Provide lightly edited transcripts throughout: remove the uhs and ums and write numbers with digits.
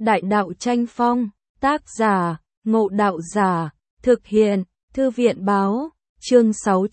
Đại đạo tranh phong, tác giả, Ngộ Đạo Giả, thực hiện, Thư viện báo, chương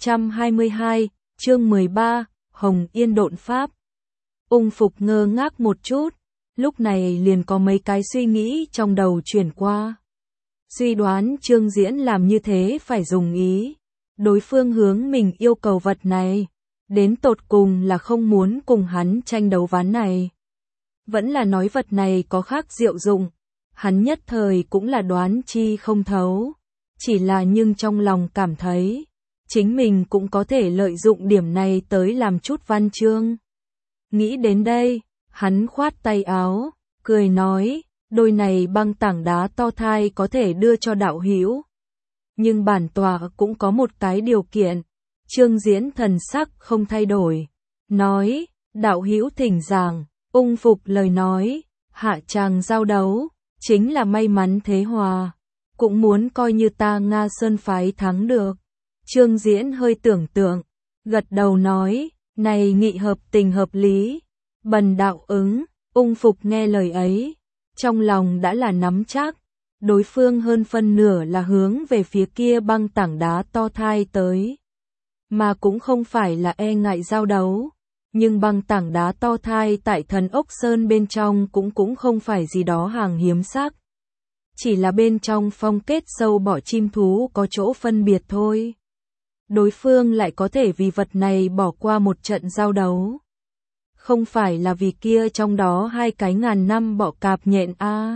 622, chương 13, Hồng Yên độn pháp. Ung Phục ngơ ngác một chút, lúc này liền có mấy cái suy nghĩ trong đầu chuyển qua. Suy đoán Trương Diễn làm như thế phải dùng ý. Đối phương hướng mình yêu cầu vật này, đến tột cùng là không muốn cùng hắn tranh đấu ván này. Vẫn là nói vật này có khác diệu dụng, hắn nhất thời cũng là đoán chi không thấu. Chỉ là nhưng trong lòng cảm thấy, chính mình cũng có thể lợi dụng điểm này tới làm chút văn chương. Nghĩ đến đây, hắn khoát tay áo, cười nói, đôi này băng tảng đá to thai có thể đưa cho đạo hữu. Nhưng bản tọa cũng có một cái điều kiện. Trương Diễn thần sắc không thay đổi, nói, đạo hữu thỉnh giảng. Ung Phục lời nói, hạ tràng giao đấu, chính là may mắn thế hòa, cũng muốn coi như ta Nga Sơn phái thắng được. Trương Diễn hơi tưởng tượng, gật đầu nói, này nghị hợp tình hợp lý, bần đạo ứng. Ung Phục nghe lời ấy, trong lòng đã là nắm chắc, đối phương hơn phân nửa là hướng về phía kia băng tảng đá to thai tới, mà cũng không phải là e ngại giao đấu. Nhưng băng tảng đá to thai tại Thần Ốc Sơn bên trong cũng không phải gì đó hàng hiếm sắc. Chỉ là bên trong phong kết sâu bọ chim thú có chỗ phân biệt thôi. Đối phương lại có thể vì vật này bỏ qua một trận giao đấu. Không phải là vì kia trong đó hai cái ngàn năm bọ cạp nhện a.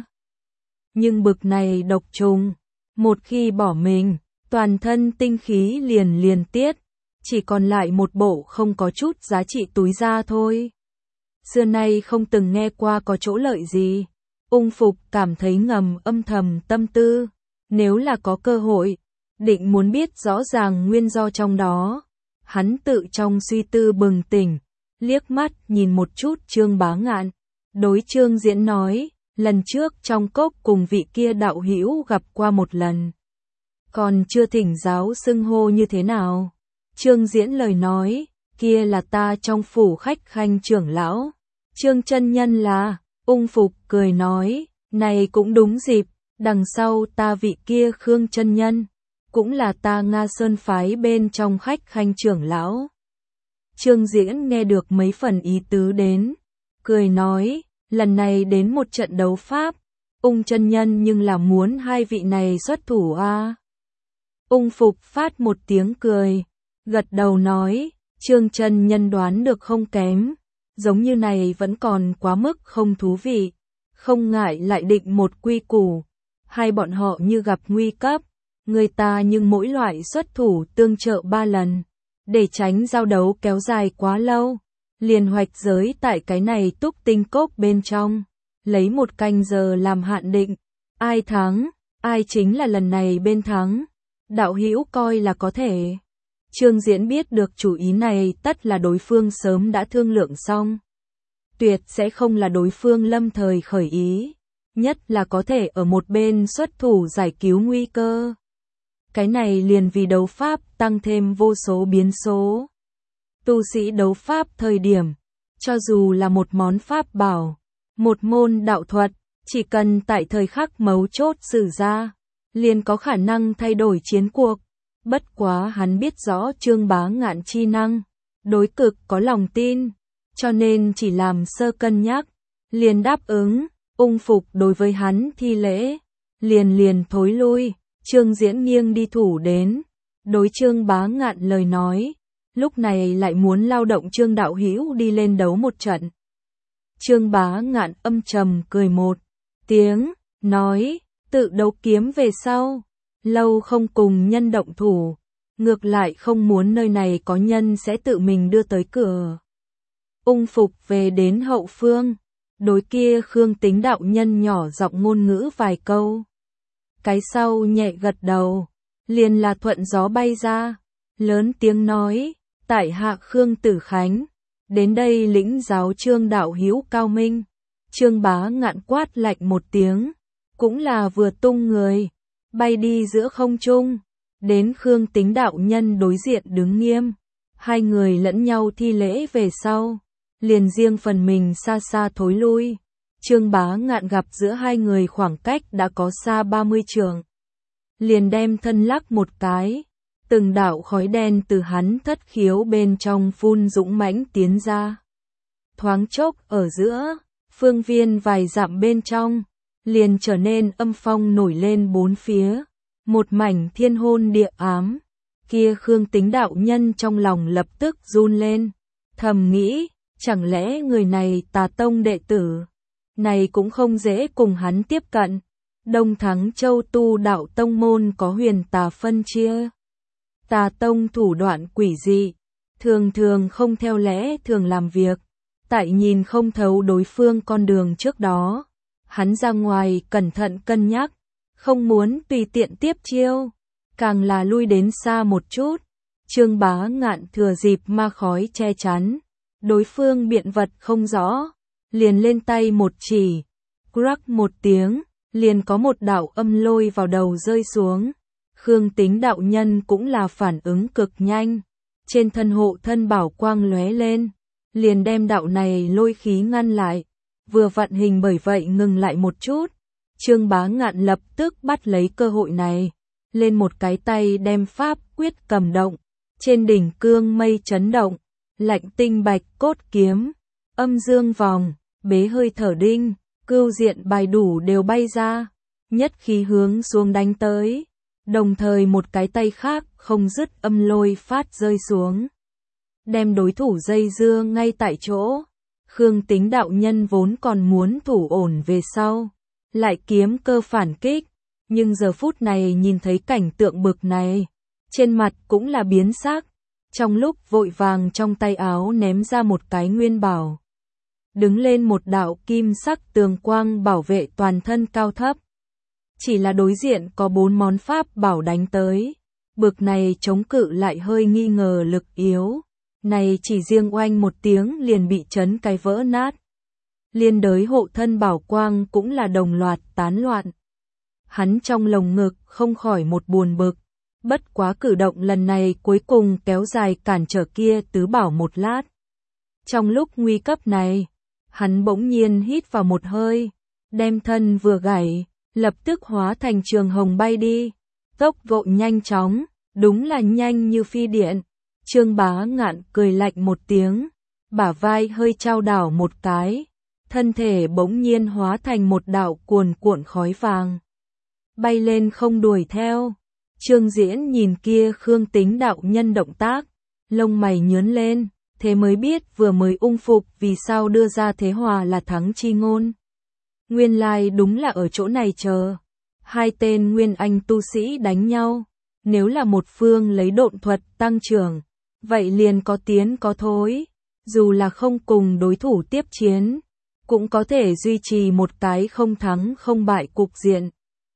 Nhưng bực này độc trùng, một khi bỏ mình, toàn thân tinh khí liền tiết. Chỉ còn lại một bộ không có chút giá trị túi da thôi. Xưa nay không từng nghe qua có chỗ lợi gì. Ung Phục cảm thấy ngầm âm thầm tâm tư. Nếu là có cơ hội, định muốn biết rõ ràng nguyên do trong đó. Hắn tự trong suy tư bừng tỉnh, liếc mắt nhìn một chút Trương Bá Ngạn. Đối Trương Diễn nói, lần trước trong cốc cùng vị kia đạo hữu gặp qua một lần. Còn chưa thỉnh giáo xưng hô như thế nào? Trương Diễn lời nói, kia là ta trong phủ khách khanh trưởng lão. Trương chân nhân là, Ung Phục cười nói, này cũng đúng dịp, đằng sau ta vị kia Khương chân nhân, cũng là ta Nga Sơn phái bên trong khách khanh trưởng lão. Trương Diễn nghe được mấy phần ý tứ đến, cười nói, lần này đến một trận đấu pháp, Ung chân nhân nhưng là muốn hai vị này xuất thủ a. Ung Phục phát một tiếng cười, gật đầu nói, Trương chân nhân đoán được không kém, giống như này vẫn còn quá mức không thú vị, không ngại lại định một quy củ, hai bọn họ như gặp nguy cấp, người ta nhưng mỗi loại xuất thủ tương trợ 3 lần, để tránh giao đấu kéo dài quá lâu, liền hoạch giới tại cái này túc tinh cốc bên trong, lấy 1 canh giờ làm hạn định, ai thắng, ai chính là lần này bên thắng, đạo hữu coi là có thể. Trương Diễn biết được chủ ý này tất là đối phương sớm đã thương lượng xong. Tuyệt sẽ không là đối phương lâm thời khởi ý, nhất là có thể ở một bên xuất thủ giải cứu nguy cơ. Cái này liền vì đấu pháp tăng thêm vô số biến số. Tu sĩ đấu pháp thời điểm, cho dù là một món pháp bảo, một môn đạo thuật, chỉ cần tại thời khắc mấu chốt sử ra, liền có khả năng thay đổi chiến cuộc. Bất quá hắn biết rõ Trương Bá Ngạn chi năng, đối cực có lòng tin, cho nên chỉ làm sơ cân nhắc, liền đáp ứng. Ung Phục đối với hắn thi lễ, liền thối lui. Trương Diễn nghiêng đi thủ đến, đối Trương Bá Ngạn lời nói, lúc này lại muốn lao động Trương đạo hữu đi lên đấu một trận. Trương Bá Ngạn âm trầm cười một tiếng, nói, tự đấu kiếm về sau. Lâu không cùng nhân động thủ, ngược lại không muốn nơi này có nhân sẽ tự mình đưa tới cửa. Ung Phục về đến hậu phương, đối kia Khương Tính đạo nhân nhỏ giọng ngôn ngữ vài câu. Cái sau nhẹ gật đầu, liền là thuận gió bay ra, lớn tiếng nói, tại hạ Khương Tử Khánh, đến đây lĩnh giáo Trương đạo hữu cao minh. Trương Bá Ngạn quát lạnh một tiếng, cũng là vừa tung người, bay đi giữa không trung, đến Khương Tính đạo nhân đối diện đứng nghiêm, hai người lẫn nhau thi lễ về sau, liền riêng phần mình xa xa thối lui. Trương Bá Ngạn gặp giữa hai người khoảng cách đã có xa 30 trượng. Liền đem thân lắc một cái, từng đạo khói đen từ hắn thất khiếu bên trong phun dũng mãnh tiến ra. Thoáng chốc ở giữa, phương viên vài dặm bên trong, liền trở nên âm phong nổi lên bốn phía, một mảnh thiên hôn địa ám. Kia Khương Tính đạo nhân trong lòng lập tức run lên, thầm nghĩ, chẳng lẽ người này Tà Tông đệ tử, này cũng không dễ cùng hắn tiếp cận. Đông Thắng Châu tu đạo tông môn có huyền tà phân chia. Tà Tông thủ đoạn quỷ dị, thường thường không theo lẽ thường làm việc, tại nhìn không thấu đối phương con đường trước đó. Hắn ra ngoài cẩn thận cân nhắc, không muốn tùy tiện tiếp chiêu, càng là lui đến xa một chút. Trương Bá Ngạn thừa dịp ma khói che chắn, đối phương biện vật không rõ, liền lên tay một chỉ, crack một tiếng, liền có một đạo âm lôi vào đầu rơi xuống. Khương Tính đạo nhân cũng là phản ứng cực nhanh, trên thân hộ thân bảo quang lóe lên, liền đem đạo này lôi khí ngăn lại, vừa vặn hình bởi vậy ngừng lại một chút. Trương Bá Ngạn lập tức bắt lấy cơ hội này, lên một cái tay đem pháp quyết cầm động, trên đỉnh cương mây chấn động, lạnh tinh bạch cốt kiếm, âm dương vòng, bế hơi thở đinh, cưu diện bài đủ đều bay ra, nhất khí hướng xuống đánh tới, đồng thời một cái tay khác không dứt âm lôi phát rơi xuống, đem đối thủ dây dưa ngay tại chỗ. Khương Tính đạo nhân vốn còn muốn thủ ổn về sau, lại kiếm cơ phản kích, nhưng giờ phút này nhìn thấy cảnh tượng bực này, trên mặt cũng là biến sắc, trong lúc vội vàng trong tay áo ném ra một cái nguyên bảo. Đứng lên một đạo kim sắc tường quang bảo vệ toàn thân cao thấp. Chỉ là đối diện có 4 món pháp bảo đánh tới, bực này chống cự lại hơi nghi ngờ lực yếu. Này chỉ riêng oanh một tiếng liền bị chấn cái vỡ nát. Liên đới hộ thân bảo quang cũng là đồng loạt tán loạn. Hắn trong lồng ngực không khỏi một buồn bực, bất quá cử động lần này cuối cùng kéo dài cản trở kia tứ bảo một lát. Trong lúc nguy cấp này, hắn bỗng nhiên hít vào một hơi, đem thân vừa gảy, lập tức hóa thành trường hồng bay đi, tốc độ nhanh chóng, đúng là nhanh như phi điện. Trương Bá Ngạn cười lạnh một tiếng, bả vai hơi chao đảo một cái, thân thể bỗng nhiên hóa thành một đạo cuồn cuộn khói vàng, bay lên không đuổi theo. Trương Diễn nhìn kia Khương Tính đạo nhân động tác, lông mày nhướng lên, thế mới biết vừa mới ung phục vì sao đưa ra thế hòa là thắng chi ngôn. Nguyên lai đúng là ở chỗ này chờ, hai tên nguyên anh tu sĩ đánh nhau, nếu là một phương lấy độn thuật tăng trưởng, vậy liền có tiến có thối, dù là không cùng đối thủ tiếp chiến, cũng có thể duy trì một cái không thắng không bại cục diện.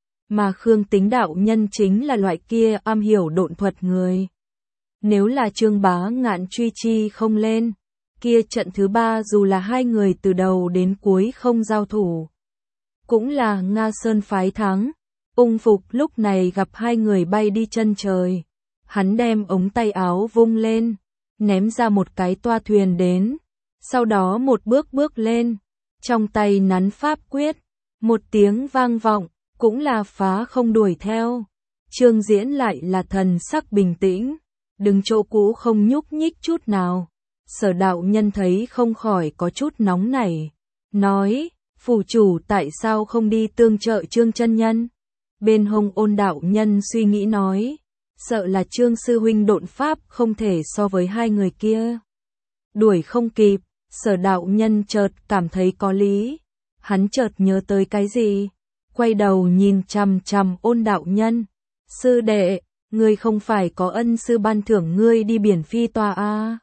Mà Khương Tính đạo nhân chính là loại kia am hiểu độn thuật người. Nếu là Trương Bá Ngạn truy chi không lên, kia trận thứ 3 dù là hai người từ đầu đến cuối không giao thủ, cũng là Nga Sơn phái thắng. Ung Phục lúc này gặp hai người bay đi chân trời, hắn đem ống tay áo vung lên, ném ra một cái toa thuyền đến, sau đó một bước bước lên, trong tay nắn pháp quyết, một tiếng vang vọng, cũng là phá không đuổi theo. Trương Diễn lại là thần sắc bình tĩnh, đứng chỗ cũ không nhúc nhích chút nào. Sở đạo nhân thấy không khỏi có chút nóng nảy, nói, phủ chủ tại sao không đi tương trợ Trương chân nhân? Bên hông Ôn đạo nhân suy nghĩ nói, sợ là Trương sư huynh độn pháp không thể so với hai người kia. Đuổi không kịp, Sở đạo nhân chợt cảm thấy có lý, hắn chợt nhớ tới cái gì, quay đầu nhìn chằm chằm Ôn đạo nhân, sư đệ, ngươi không phải có ân sư ban thưởng ngươi đi biển phi tòa à?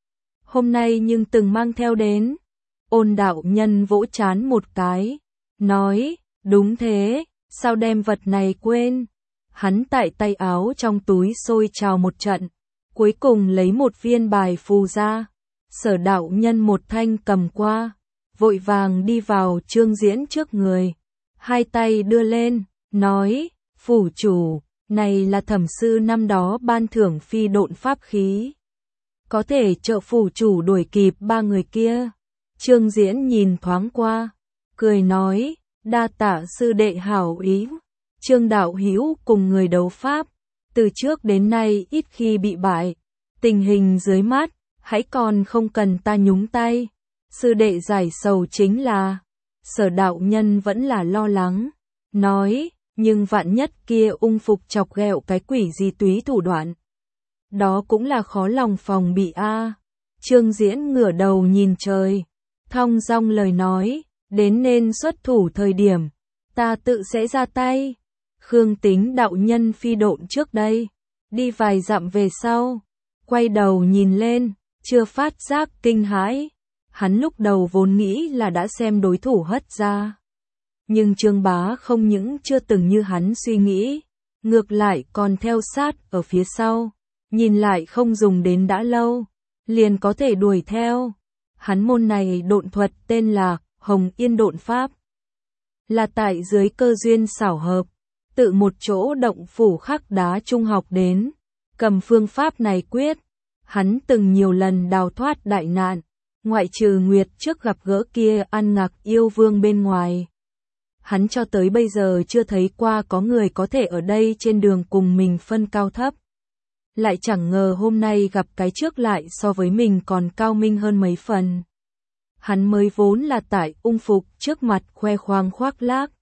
Hôm nay nhưng từng mang theo đến. Ôn đạo nhân vỗ trán một cái, nói, đúng thế, sao đem vật này quên? Hắn tại tay áo trong túi sôi trào một trận, cuối cùng lấy một viên bài phù ra. Sở đạo nhân một thanh cầm qua, vội vàng đi vào Trương Diễn trước người, hai tay đưa lên, nói, phủ chủ, này là thẩm sư năm đó ban thưởng phi độn pháp khí, có thể trợ phủ chủ đuổi kịp ba người kia. Trương Diễn nhìn thoáng qua, cười nói, đa tạ sư đệ hảo ý. Trương đạo hữu cùng người đấu pháp, từ trước đến nay ít khi bị bại, tình hình dưới mắt, hãy còn không cần ta nhúng tay. Sư đệ giải sầu chính là, Sở đạo nhân vẫn là lo lắng, nói, nhưng vạn nhất kia Ung Phục chọc ghẹo cái quỷ gì túy thủ đoạn. Đó cũng là khó lòng phòng bị a. Trương Diễn ngửa đầu nhìn trời, thong dong lời nói, đến nên xuất thủ thời điểm, ta tự sẽ ra tay. Khương Tính đạo nhân phi độn trước đây, đi vài dặm về sau, quay đầu nhìn lên, chưa phát giác kinh hãi. Hắn lúc đầu vốn nghĩ là đã xem đối thủ hất ra. Nhưng Trương Bá không những chưa từng như hắn suy nghĩ, ngược lại còn theo sát ở phía sau, nhìn lại không dùng đến đã lâu, liền có thể đuổi theo. Hắn môn này độn thuật tên là Hồng Yên Độn Pháp, là tại dưới cơ duyên xảo hợp, tự một chỗ động phủ khắc đá trung học đến, cầm phương pháp này quyết, hắn từng nhiều lần đào thoát đại nạn, ngoại trừ Nguyệt trước gặp gỡ kia ăn ngạc yêu vương bên ngoài. Hắn cho tới bây giờ chưa thấy qua có người có thể ở đây trên đường cùng mình phân cao thấp. Lại chẳng ngờ hôm nay gặp cái trước lại so với mình còn cao minh hơn mấy phần. Hắn mới vốn là tại Ung Phục trước mặt khoe khoang khoác lác.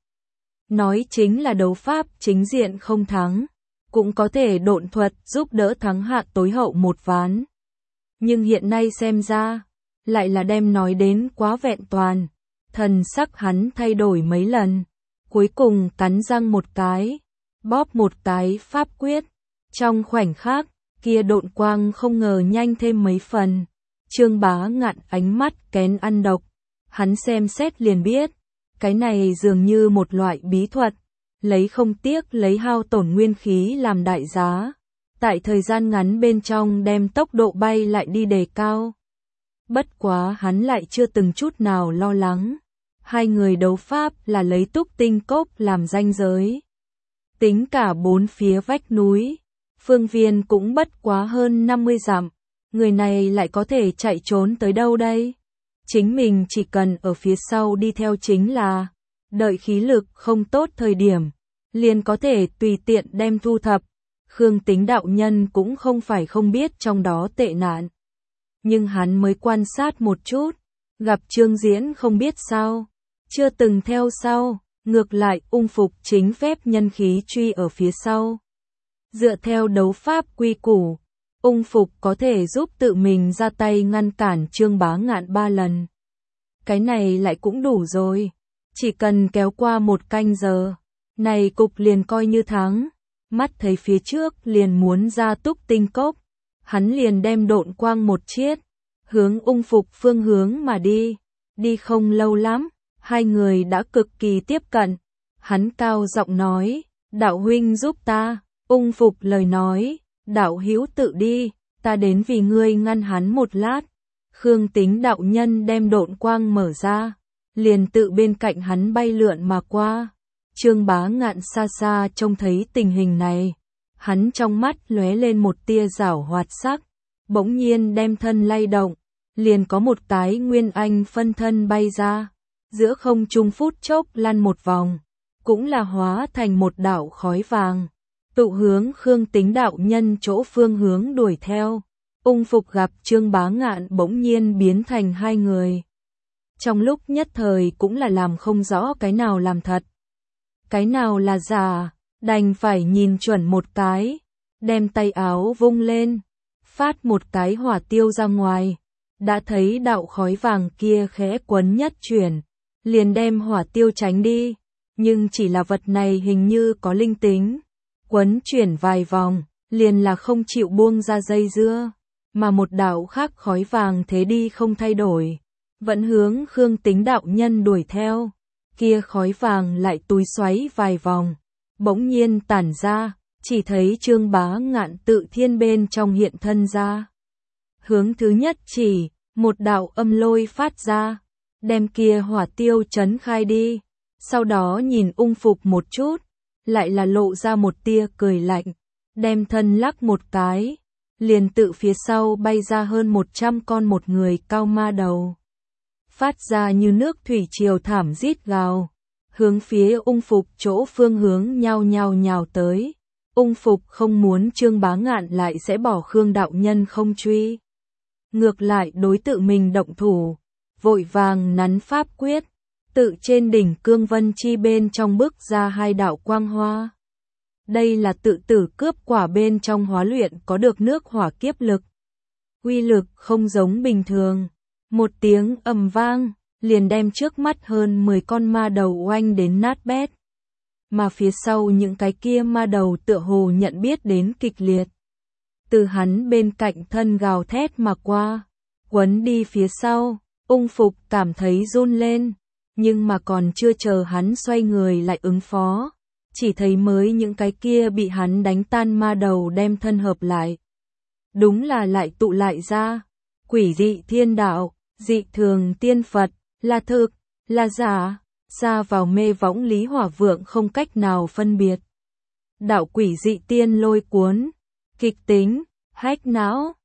Nói chính là đấu pháp chính diện không thắng, cũng có thể độn thuật giúp đỡ thắng hạ tối hậu một ván. Nhưng hiện nay xem ra, lại là đem nói đến quá vẹn toàn. Thần sắc hắn thay đổi mấy lần, cuối cùng cắn răng một cái, bóp một cái pháp quyết. Trong khoảnh khắc, kia độn quang không ngờ nhanh thêm mấy phần. Trương Bá Ngạn ánh mắt kén ăn độc, hắn xem xét liền biết, cái này dường như một loại bí thuật, lấy không tiếc lấy hao tổn nguyên khí làm đại giá, tại thời gian ngắn bên trong đem tốc độ bay lại đi đề cao. Bất quá hắn lại chưa từng chút nào lo lắng. Hai người đấu pháp là lấy Túc Tinh Cốc làm ranh giới. Tính cả bốn phía vách núi, phương viên cũng bất quá hơn 50 dặm. Người này lại có thể chạy trốn tới đâu đây? Chính mình chỉ cần ở phía sau đi theo chính là, đợi khí lực không tốt thời điểm, liền có thể tùy tiện đem thu thập. Khương Tính đạo nhân cũng không phải không biết trong đó tệ nạn. Nhưng hắn mới quan sát một chút, gặp Trương Diễn không biết sao, chưa từng theo sau, ngược lại Ung Phục chính phép nhân khí truy ở phía sau. Dựa theo đấu pháp quy củ, Ung Phục có thể giúp tự mình ra tay ngăn cản Trương Bá Ngạn 3 lần. Cái này lại cũng đủ rồi, chỉ cần kéo qua một canh giờ, này cục liền coi như thắng. Mắt thấy phía trước liền muốn ra Túc Tinh Cốc, hắn liền đem độn quang một chiết, hướng Ung Phục phương hướng mà đi. Đi không lâu lắm, hai người đã cực kỳ tiếp cận. Hắn cao giọng nói, đạo huynh giúp ta. Ung Phục lời nói, đạo hữu tự đi, ta đến vì ngươi ngăn hắn một lát. Khương Tính đạo nhân đem độn quang mở ra, liền tự bên cạnh hắn bay lượn mà qua. Trương Bá Ngạn xa xa trông thấy tình hình này, hắn trong mắt lóe lên một tia giảo hoạt sắc, bỗng nhiên đem thân lay động, liền có một cái nguyên anh phân thân bay ra, giữa không trung phút chốc lăn một vòng, cũng là hóa thành một đạo khói vàng, tụ hướng Khương Tính đạo nhân chỗ phương hướng đuổi theo. Ung Phục gặp Trương Bá Ngạn bỗng nhiên biến thành hai người. Trong lúc nhất thời cũng là làm không rõ cái nào làm thật, cái nào là giả, đành phải nhìn chuẩn một cái, đem tay áo vung lên, phát một cái hỏa tiêu ra ngoài, đã thấy đạo khói vàng kia khẽ quấn nhất chuyển, liền đem hỏa tiêu tránh đi, nhưng chỉ là vật này hình như có linh tính, quấn chuyển vài vòng, liền là không chịu buông ra dây dưa, mà một đạo khác khói vàng thế đi không thay đổi, vẫn hướng Khương Tính đạo nhân đuổi theo. Kia khói vàng lại túi xoáy vài vòng, bỗng nhiên tản ra, chỉ thấy Trương Bá Ngạn tự thiên bên trong hiện thân ra. Hướng thứ nhất chỉ, một đạo âm lôi phát ra, đem kia hỏa tiêu trấn khai đi, sau đó nhìn Ung Phục một chút, lại là lộ ra một tia cười lạnh, đem thân lắc một cái, liền tự phía sau bay ra hơn 100 con một người cao ma đầu. phát ra như nước thủy triều thảm rít gào, hướng phía ung phục chỗ phương hướng nhao nhao nhào tới. Ung phục không muốn Trương Bá Ngạn lại sẽ bỏ Khương đạo nhân không truy. Ngược lại đối tự mình động thủ, vội vàng nắn pháp quyết, tự trên đỉnh cương vân chi bên trong bức ra hai đạo quang hoa. Đây là tự tử cướp quả bên trong hóa luyện có được nước hỏa kiếp lực. Uy lực không giống bình thường. Một tiếng ầm vang, liền đem trước mắt hơn 10 con ma đầu oanh đến nát bét. Mà phía sau những cái kia ma đầu tựa hồ nhận biết đến kịch liệt. Từ hắn bên cạnh thân gào thét mà qua, quấn đi phía sau, ung phục cảm thấy run lên, nhưng mà còn chưa chờ hắn xoay người lại ứng phó. Chỉ thấy mới những cái kia bị hắn đánh tan ma đầu đem thân hợp lại. Đúng là lại tụ lại ra, quỷ dị thiên đạo, dị thường tiên Phật, là thực, là giả, xa vào mê võng Lý Hỏa Vượng không cách nào phân biệt. Đạo quỷ dị tiên lôi cuốn, kịch tính, hách não,